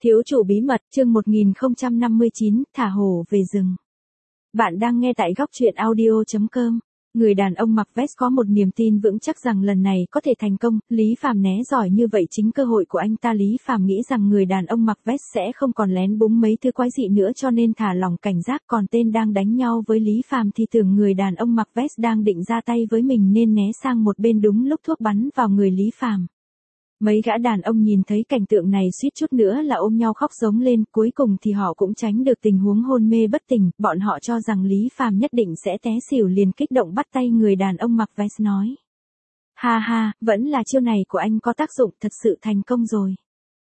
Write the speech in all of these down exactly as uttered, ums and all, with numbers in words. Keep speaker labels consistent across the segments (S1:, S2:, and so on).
S1: Thiếu chủ bí mật, chương một nghìn không trăm năm mươi chín, thả hổ về rừng. Bạn đang nghe tại góc truyện audio chấm com. Người đàn ông mặc vest có một niềm tin vững chắc rằng lần này có thể thành công, Lý Phàm né giỏi như vậy chính cơ hội của anh ta. Lý Phàm nghĩ rằng người đàn ông mặc vest sẽ không còn lén búng mấy thứ quái dị nữa cho nên thả lỏng cảnh giác, còn tên đang đánh nhau với Lý Phàm thì tưởng người đàn ông mặc vest đang định ra tay với mình nên né sang một bên, đúng lúc thuốc bắn vào người Lý Phàm. Mấy gã đàn ông nhìn thấy cảnh tượng này suýt chút nữa là ôm nhau khóc giống lên, cuối cùng thì họ cũng tránh được tình huống hôn mê bất tỉnh, bọn họ cho rằng Lý Phàm nhất định sẽ té xỉu liền kích động bắt tay người đàn ông mặc vest nói. Ha ha, vẫn là chiêu này của anh có tác dụng, thật sự thành công rồi.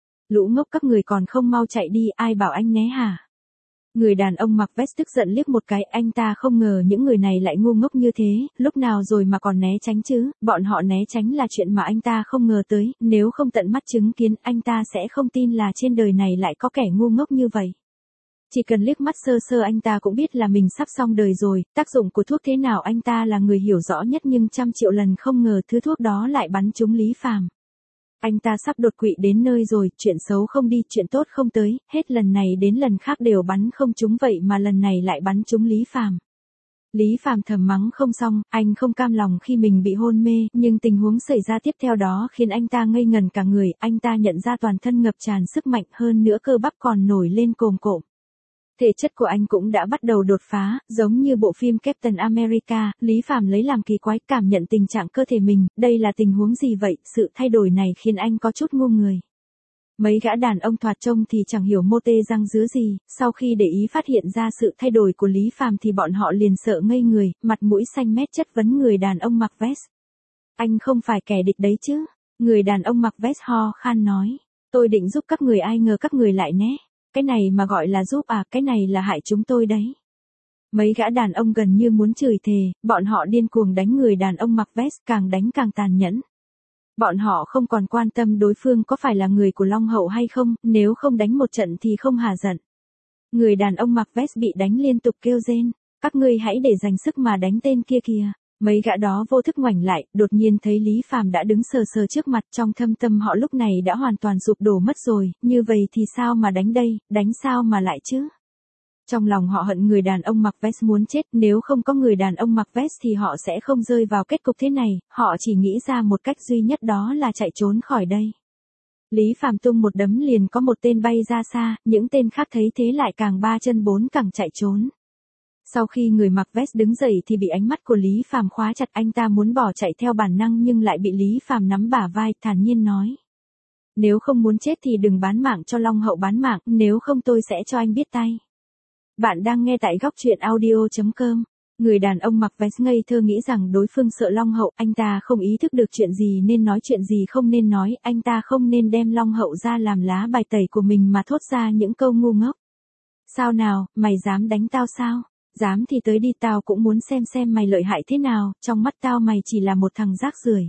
S1: Lũ ngốc các người còn không mau chạy đi, ai bảo anh né hả? Người đàn ông mặc vest tức giận liếc một cái, anh ta không ngờ những người này lại ngu ngốc như thế, lúc nào rồi mà còn né tránh chứ, bọn họ né tránh là chuyện mà anh ta không ngờ tới, nếu không tận mắt chứng kiến anh ta sẽ không tin là trên đời này lại có kẻ ngu ngốc như vậy. Chỉ cần liếc mắt sơ sơ anh ta cũng biết là mình sắp xong đời rồi, tác dụng của thuốc thế nào anh ta là người hiểu rõ nhất, nhưng trăm triệu lần không ngờ thứ thuốc đó lại bắn trúng Lý Phàm. Anh ta sắp đột quỵ đến nơi rồi, chuyện xấu không đi, chuyện tốt không tới, hết lần này đến lần khác đều bắn không trúng, vậy mà lần này lại bắn trúng Lý Phàm. Lý Phàm thầm mắng không xong, anh không cam lòng khi mình bị hôn mê, nhưng tình huống xảy ra tiếp theo đó khiến anh ta ngây ngần cả người, anh ta nhận ra toàn thân ngập tràn sức mạnh, hơn nữa cơ bắp còn nổi lên cồm cộm. Thể chất của anh cũng đã bắt đầu đột phá, giống như bộ phim Captain America, Lý Phàm lấy làm kỳ quái, cảm nhận tình trạng cơ thể mình, đây là tình huống gì vậy, sự thay đổi này khiến anh có chút ngu người. Mấy gã đàn ông thoạt trông thì chẳng hiểu mô tê răng dứa gì, sau khi để ý phát hiện ra sự thay đổi của Lý Phàm thì bọn họ liền sợ ngây người, mặt mũi xanh mét chất vấn người đàn ông mặc vest. Anh không phải kẻ địch đấy chứ? Người đàn ông mặc vest ho khan nói. Tôi định giúp các người, ai ngờ các người lại né. Cái này mà gọi là giúp à, cái này là hại chúng tôi đấy. Mấy gã đàn ông gần như muốn chửi thề, bọn họ điên cuồng đánh người đàn ông mặc vest, càng đánh càng tàn nhẫn. Bọn họ không còn quan tâm đối phương có phải là người của Long Hậu hay không, nếu không đánh một trận thì không hả giận. Người đàn ông mặc vest bị đánh liên tục kêu rên, các ngươi hãy để dành sức mà đánh tên kia kìa. Mấy gã đó vô thức ngoảnh lại, đột nhiên thấy Lý Phàm đã đứng sờ sờ trước mặt, trong thâm tâm họ lúc này đã hoàn toàn sụp đổ mất rồi, như vậy thì sao mà đánh đây, đánh sao mà lại chứ? Trong lòng họ hận người đàn ông mặc vest muốn chết, nếu không có người đàn ông mặc vest thì họ sẽ không rơi vào kết cục thế này, họ chỉ nghĩ ra một cách duy nhất, đó là chạy trốn khỏi đây. Lý Phàm tung một đấm liền có một tên bay ra xa, những tên khác thấy thế lại càng ba chân bốn cẳng chạy trốn. Sau khi người mặc vest đứng dậy thì bị ánh mắt của Lý Phàm khóa chặt, anh ta muốn bỏ chạy theo bản năng nhưng lại bị Lý Phàm nắm bả vai, thản nhiên nói. Nếu không muốn chết thì đừng bán mạng cho Long Hậu bán mạng, nếu không tôi sẽ cho anh biết tay. Bạn đang nghe tại góc truyện audio chấm com. Người đàn ông mặc vest ngây thơ nghĩ rằng đối phương sợ Long Hậu, anh ta không ý thức được chuyện gì nên nói, chuyện gì không nên nói, anh ta không nên đem Long Hậu ra làm lá bài tẩy của mình mà thốt ra những câu ngu ngốc. Sao nào, mày dám đánh tao sao? Dám thì tới đi, tao cũng muốn xem xem mày lợi hại thế nào, trong mắt tao mày chỉ là một thằng rác rưởi.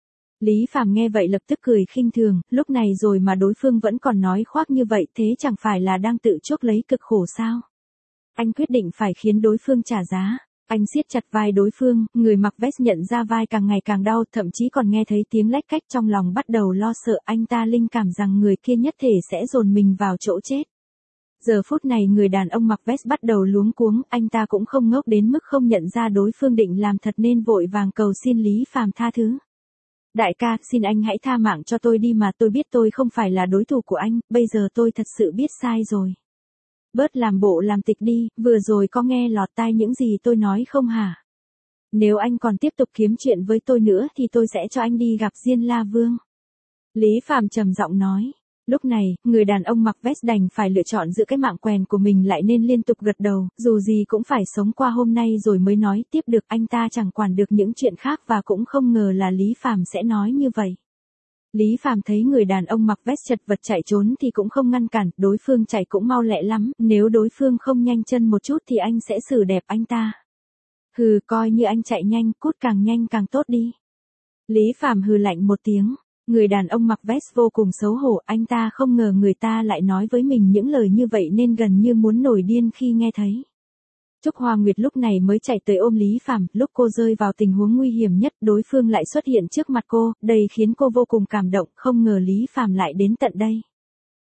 S1: Lý Phàm nghe vậy lập tức cười khinh thường, lúc này rồi mà đối phương vẫn còn nói khoác như vậy, thế chẳng phải là đang tự chuốc lấy cực khổ sao? Anh quyết định phải khiến đối phương trả giá. Anh siết chặt vai đối phương, người mặc vest nhận ra vai càng ngày càng đau, thậm chí còn nghe thấy tiếng lách cách, trong lòng bắt đầu lo sợ, anh ta linh cảm rằng người kia nhất thể sẽ dồn mình vào chỗ chết. Giờ phút này người đàn ông mặc vest bắt đầu luống cuống, anh ta cũng không ngốc đến mức không nhận ra đối phương định làm thật nên vội vàng cầu xin Lý Phàm tha thứ. Đại ca, xin anh hãy tha mạng cho tôi đi mà, tôi biết tôi không phải là đối thủ của anh, bây giờ tôi thật sự biết sai rồi. Bớt làm bộ làm tịch đi, vừa rồi có nghe lọt tai những gì tôi nói không hả? Nếu anh còn tiếp tục kiếm chuyện với tôi nữa thì tôi sẽ cho anh đi gặp Diên La Vương. Lý Phàm trầm giọng nói. Lúc này, người đàn ông mặc vest đành phải lựa chọn giữa cái mạng quèn của mình lại nên liên tục gật đầu, dù gì cũng phải sống qua hôm nay rồi mới nói tiếp được, anh ta chẳng quản được những chuyện khác và cũng không ngờ là Lý Phàm sẽ nói như vậy. Lý Phàm thấy người đàn ông mặc vest chật vật chạy trốn thì cũng không ngăn cản, đối phương chạy cũng mau lẹ lắm, nếu đối phương không nhanh chân một chút thì anh sẽ xử đẹp anh ta. Hừ, coi như anh chạy nhanh, cút càng nhanh càng tốt đi. Lý Phàm hừ lạnh một tiếng. Người đàn ông mặc vest vô cùng xấu hổ, anh ta không ngờ người ta lại nói với mình những lời như vậy nên gần như muốn nổi điên khi nghe thấy. Trúc Hoa Nguyệt lúc này mới chạy tới ôm Lý Phàm, lúc cô rơi vào tình huống nguy hiểm nhất, đối phương lại xuất hiện trước mặt cô, đây khiến cô vô cùng cảm động, không ngờ Lý Phàm lại đến tận đây.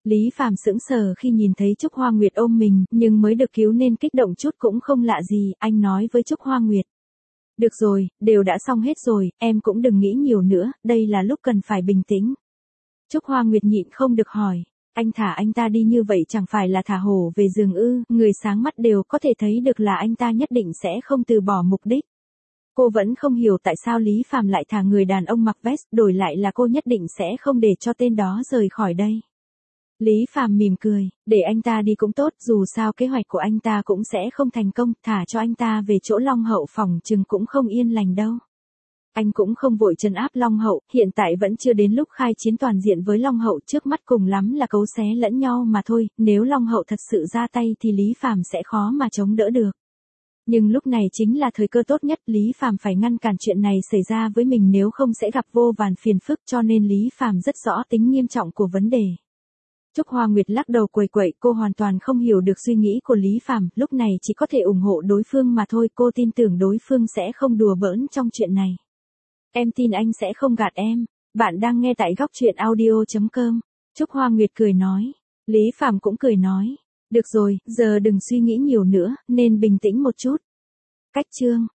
S1: Lý Phàm sững sờ khi nhìn thấy Trúc Hoa Nguyệt ôm mình, nhưng mới được cứu nên kích động chút cũng không lạ gì, anh nói với Trúc Hoa Nguyệt. Được rồi, đều đã xong hết rồi, em cũng đừng nghĩ nhiều nữa, đây là lúc cần phải bình tĩnh. Trúc Hoa Nguyệt nhịn không được hỏi, anh thả anh ta đi như vậy chẳng phải là thả hổ về rừng ư, người sáng mắt đều có thể thấy được là anh ta nhất định sẽ không từ bỏ mục đích. Cô vẫn không hiểu tại sao Lý Phàm lại thả người đàn ông mặc vest, đổi lại là cô nhất định sẽ không để cho tên đó rời khỏi đây. Lý Phàm mỉm cười, để anh ta đi cũng tốt, dù sao kế hoạch của anh ta cũng sẽ không thành công, thả cho anh ta về chỗ Long Hậu phòng chừng cũng không yên lành đâu. Anh cũng không vội trấn áp Long Hậu, hiện tại vẫn chưa đến lúc khai chiến toàn diện với Long Hậu, trước mắt cùng lắm là cấu xé lẫn nhau mà thôi, nếu Long Hậu thật sự ra tay thì Lý Phàm sẽ khó mà chống đỡ được. Nhưng lúc này chính là thời cơ tốt nhất, Lý Phàm phải ngăn cản chuyện này xảy ra với mình nếu không sẽ gặp vô vàn phiền phức, cho nên Lý Phàm rất rõ tính nghiêm trọng của vấn đề. Trúc Hoa Nguyệt lắc đầu quẩy quẩy, cô hoàn toàn không hiểu được suy nghĩ của Lý Phàm, lúc này chỉ có thể ủng hộ đối phương mà thôi, cô tin tưởng đối phương sẽ không đùa bỡn trong chuyện này. Em tin anh sẽ không gạt em. Bạn đang nghe tại góc truyện audio chấm com. Trúc Hoa Nguyệt cười nói. Lý Phàm cũng cười nói. Được rồi, giờ đừng suy nghĩ nhiều nữa, nên bình tĩnh một chút. Cách chương.